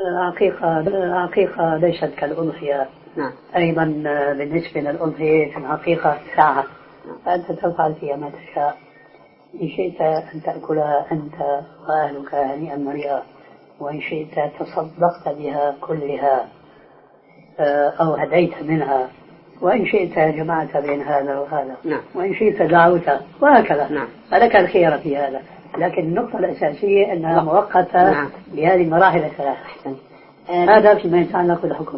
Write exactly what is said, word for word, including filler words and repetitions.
الحقيقة الحقيقة ليست كالأضحية. نعم. أيضا بالنسبة للأضحية في الحقيقة ساعة، فأنت تفعل فيها ما تشاء. إن شئت أن تأكلها أنت وأهلك هنيئا مريئا، وإن شئت تصدقت بها كلها أو هديت منها، وإن شئت جمعت بين هذا وهذا. نعم. وإن شئت دعوت وهكذا. نعم. فلك الخير في هذا، لكن النقطة الأساسية أنها مؤقتة. نعم. بهذه المراحل الثلاثة. هذا فيما يتعلق بالحكم.